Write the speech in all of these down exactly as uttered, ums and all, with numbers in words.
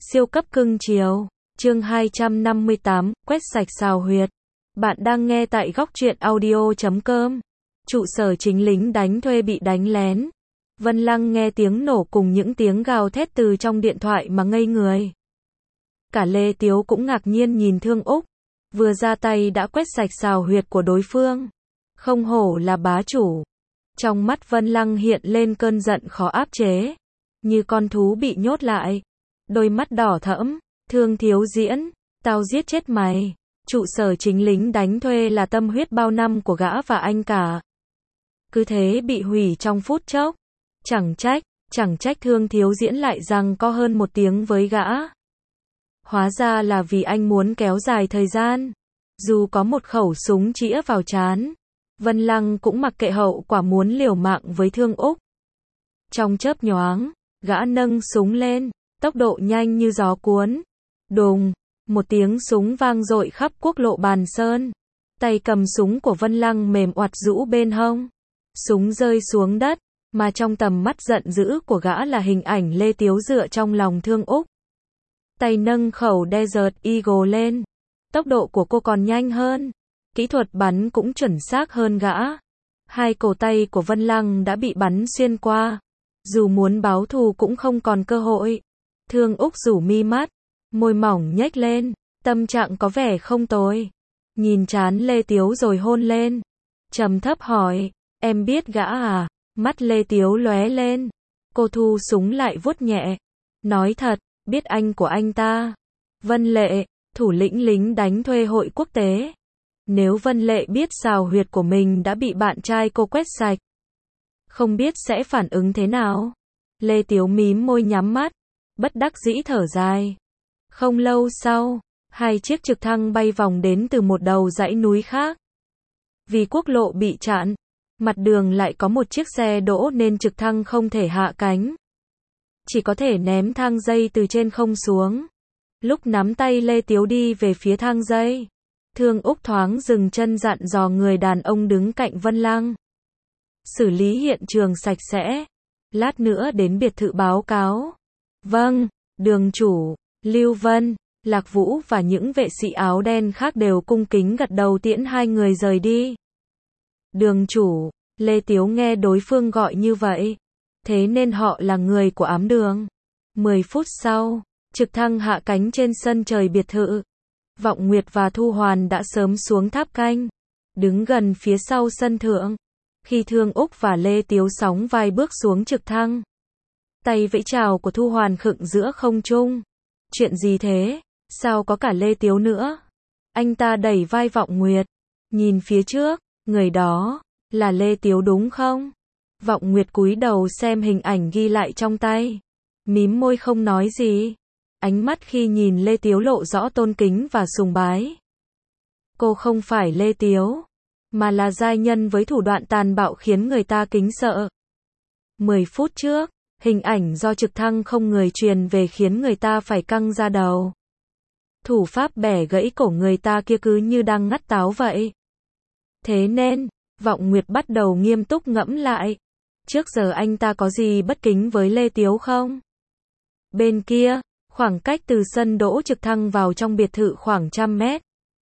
Siêu cấp cưng chiều. Chương hai trăm năm mươi tám, quét sạch xào huyệt. Bạn đang nghe tại góc truyện audio chấm com. Trụ sở chính lính đánh thuê bị đánh lén. Vân Lăng nghe tiếng nổ cùng những tiếng gào thét từ trong điện thoại mà ngây người. Cả Lê Tiếu cũng ngạc nhiên nhìn Thương Úc. Vừa ra tay đã quét sạch xào huyệt của đối phương. Không hổ là bá chủ. Trong mắt Vân Lăng hiện lên cơn giận khó áp chế. Như con thú bị nhốt lại. Đôi mắt đỏ thẫm. Thương Thiếu Diễn, tao giết chết mày. Trụ sở chính lính đánh thuê là tâm huyết bao năm của gã và anh cả. Cứ thế bị hủy trong phút chốc. Chẳng trách, chẳng trách Thương Thiếu Diễn lại rằng có hơn một tiếng với gã. Hóa ra là vì anh muốn kéo dài thời gian. Dù có một khẩu súng chĩa vào trán, Vân Lăng cũng mặc kệ hậu quả muốn liều mạng với Thương Úc. Trong chớp nhoáng, gã nâng súng lên, tốc độ nhanh như gió cuốn. Đùng, một tiếng súng vang dội khắp quốc lộ Bàn Sơn. Tay cầm súng của Vân Lăng mềm oặt rũ bên hông. Súng rơi xuống đất, mà trong tầm mắt giận dữ của gã là hình ảnh Lê Tiếu dựa trong lòng Thương Úc. Tay nâng khẩu Desert Eagle lên. Tốc độ của cô còn nhanh hơn. Kỹ thuật bắn cũng chuẩn xác hơn gã. Hai cổ tay của Vân Lăng đã bị bắn xuyên qua. Dù muốn báo thù cũng không còn cơ hội. Thương Úc rủ mi mắt, môi mỏng nhếch lên, tâm trạng có vẻ không tồi. Nhìn trán Lê Tiếu rồi hôn lên. Trầm thấp hỏi, em biết gã à? Mắt Lê Tiếu lóe lên. Cô thu súng lại vuốt nhẹ. Nói thật, biết anh của anh ta. Vân Lệ, thủ lĩnh lính đánh thuê hội quốc tế. Nếu Vân Lệ biết xào huyệt của mình đã bị bạn trai cô quét sạch, không biết sẽ phản ứng thế nào. Lê Tiếu mím môi nhắm mắt, bất đắc dĩ thở dài. Không lâu sau, hai chiếc trực thăng bay vòng đến từ một đầu dãy núi khác. Vì quốc lộ bị chặn, mặt đường lại có một chiếc xe đỗ nên trực thăng không thể hạ cánh. Chỉ có thể ném thang dây từ trên không xuống. Lúc nắm tay Lê Tiếu đi về phía thang dây, Thương Úc thoáng dừng chân dặn dò người đàn ông đứng cạnh Vân Lăng. Xử lý hiện trường sạch sẽ. Lát nữa đến biệt thự báo cáo. Vâng, đường chủ. Lưu Vân, Lạc Vũ và những vệ sĩ áo đen khác đều cung kính gật đầu tiễn hai người rời đi. Đường chủ, Lê Tiếu nghe đối phương gọi như vậy. Thế nên họ là người của ám đường. Mười phút sau, trực thăng hạ cánh trên sân trời biệt thự. Vọng Nguyệt và Thu Hoàn đã sớm xuống tháp canh, đứng gần phía sau sân thượng. Khi Thương Úc và Lê Tiếu sóng vai bước xuống trực thăng, tay vẫy chào của Thu Hoàn khựng giữa không trung. Chuyện gì thế? Sao có cả Lê Tiếu nữa? Anh ta đẩy vai Vọng Nguyệt, nhìn phía trước, người đó là Lê Tiếu đúng không? Vọng Nguyệt cúi đầu xem hình ảnh ghi lại trong tay, mím môi không nói gì. Ánh mắt khi nhìn Lê Tiếu lộ rõ tôn kính và sùng bái. Cô không phải Lê Tiếu, mà là giai nhân với thủ đoạn tàn bạo khiến người ta kính sợ. Mười phút trước, hình ảnh do trực thăng không người truyền về khiến người ta phải căng da đầu. Thủ pháp bẻ gãy cổ người ta kia cứ như đang ngắt táo vậy. Thế nên, Vọng Nguyệt bắt đầu nghiêm túc ngẫm lại. Trước giờ anh ta có gì bất kính với Lê Tiếu không? Bên kia, khoảng cách từ sân đỗ trực thăng vào trong biệt thự khoảng trăm mét.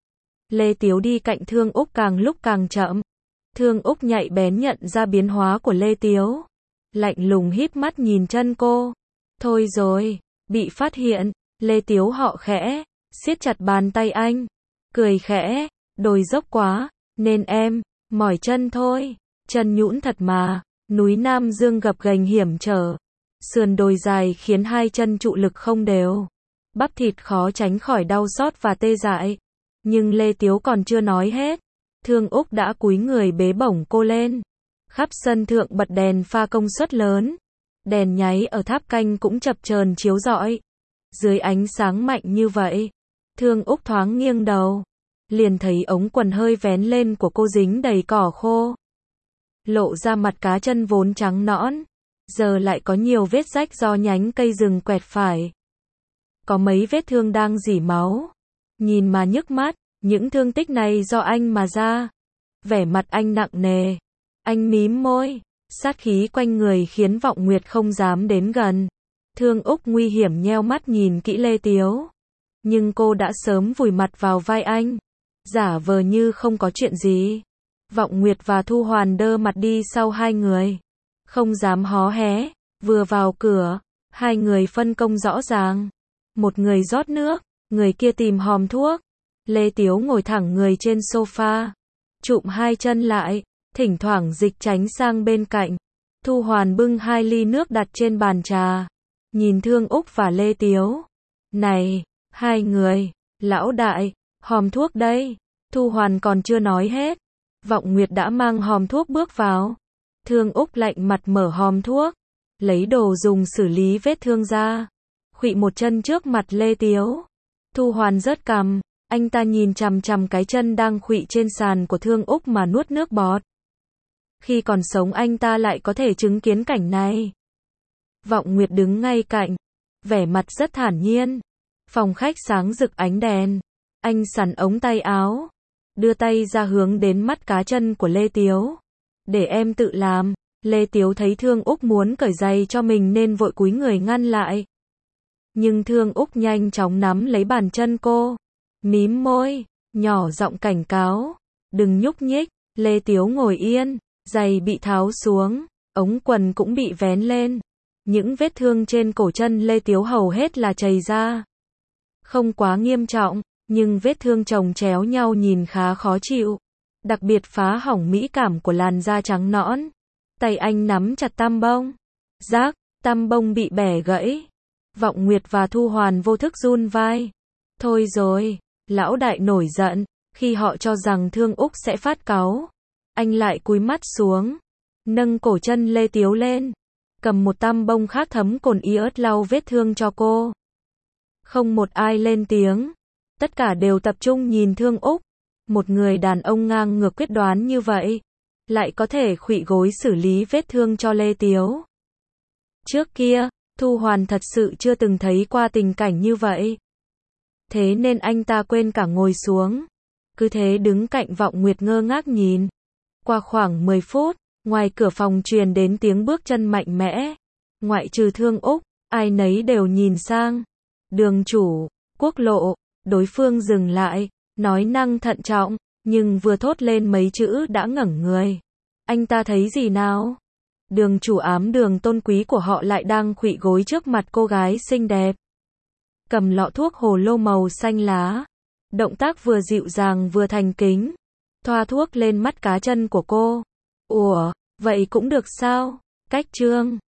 Lê Tiếu đi cạnh Thương Úc càng lúc càng chậm. Thương Úc nhạy bén nhận ra biến hóa của Lê Tiếu. Lạnh lùng híp mắt nhìn chân cô. Thôi rồi, bị phát hiện. Lê Tiếu họ khẽ, siết chặt bàn tay anh. Cười khẽ, đồi dốc quá, nên em, mỏi chân thôi. Chân nhũn thật mà, núi Nam Dương gập ghềnh hiểm trở. Sườn đồi dài khiến hai chân trụ lực không đều. Bắp thịt khó tránh khỏi đau xót và tê dại. Nhưng Lê Tiếu còn chưa nói hết. Thương Úc đã cúi người bế bổng cô lên. Khắp sân thượng bật đèn pha công suất lớn. Đèn nháy ở tháp canh cũng chập chờn chiếu rọi. Dưới ánh sáng mạnh như vậy, Thương Úc thoáng nghiêng đầu. Liền thấy ống quần hơi vén lên của cô dính đầy cỏ khô. Lộ ra mặt cá chân vốn trắng nõn. Giờ lại có nhiều vết rách do nhánh cây rừng quẹt phải. Có mấy vết thương đang rỉ máu. Nhìn mà nhức mắt, những thương tích này do anh mà ra. Vẻ mặt anh nặng nề. Anh mím môi, sát khí quanh người khiến Vọng Nguyệt không dám đến gần. Thương Úc nguy hiểm nheo mắt nhìn kỹ Lê Tiếu. Nhưng cô đã sớm vùi mặt vào vai anh, giả vờ như không có chuyện gì. Vọng Nguyệt và Thu Hoàn đơ mặt đi sau hai người, không dám hó hé. Vừa vào cửa, hai người phân công rõ ràng. Một người rót nước, người kia tìm hòm thuốc. Lê Tiếu ngồi thẳng người trên sofa, chụm hai chân lại, thỉnh thoảng dịch tránh sang bên cạnh. Thu Hoàn bưng hai ly nước đặt trên bàn trà, nhìn Thương Úc và Lê Tiếu. Này, hai người, lão đại, hòm thuốc đây. Thu Hoàn còn chưa nói hết, Vọng Nguyệt đã mang hòm thuốc bước vào. Thương Úc lạnh mặt mở hòm thuốc, lấy đồ dùng xử lý vết thương ra, khuỵu một chân trước mặt Lê Tiếu. Thu Hoàn rớt cằm, anh ta nhìn chằm chằm cái chân đang khuỵu trên sàn của Thương Úc mà nuốt nước bọt. Khi còn sống anh ta lại có thể chứng kiến cảnh này. Vọng Nguyệt đứng ngay cạnh, vẻ mặt rất thản nhiên. Phòng khách sáng rực ánh đèn. Anh xắn ống tay áo, đưa tay ra hướng đến mắt cá chân của Lê Tiếu. Để em tự làm. Lê Tiếu thấy Thương Úc muốn cởi giày cho mình nên vội cúi người ngăn lại. Nhưng Thương Úc nhanh chóng nắm lấy bàn chân cô, mím môi, nhỏ giọng cảnh cáo. Đừng nhúc nhích. Lê Tiếu ngồi yên, giày bị tháo xuống, ống quần cũng bị vén lên. Những vết thương trên cổ chân Lê Tiếu hầu hết là chày ra. Không quá nghiêm trọng, nhưng vết thương chồng chéo nhau nhìn khá khó chịu. Đặc biệt phá hỏng mỹ cảm của làn da trắng nõn. Tay anh nắm chặt tăm bông. Rác, tăm bông bị bẻ gãy. Vọng Nguyệt và Thu Hoàn vô thức run vai. Thôi rồi, lão đại nổi giận, khi họ cho rằng Thương Úc sẽ phát cáu. Anh lại cúi mắt xuống, nâng cổ chân Lê Tiếu lên, cầm một tăm bông khác thấm cồn iốt lau vết thương cho cô. Không một ai lên tiếng, tất cả đều tập trung nhìn Thương Úc. Một người đàn ông ngang ngược quyết đoán như vậy, lại có thể khuỵu gối xử lý vết thương cho Lê Tiếu. Trước kia, Thu Hoàn thật sự chưa từng thấy qua tình cảnh như vậy. Thế nên anh ta quên cả ngồi xuống, cứ thế đứng cạnh Vọng Nguyệt ngơ ngác nhìn. Qua khoảng mười phút, ngoài cửa phòng truyền đến tiếng bước chân mạnh mẽ. Ngoại trừ Thương Úc, ai nấy đều nhìn sang. Đường chủ, Quốc Lộ. Đối phương dừng lại, nói năng thận trọng, nhưng vừa thốt lên mấy chữ đã ngẩng người. Anh ta thấy gì nào? Đường chủ ám đường tôn quý của họ lại đang khuỵu gối trước mặt cô gái xinh đẹp. Cầm lọ thuốc hồ lô màu xanh lá. Động tác vừa dịu dàng vừa thành kính. Thoa thuốc lên mắt cá chân của cô. Ủa, vậy cũng được sao? Cách trương.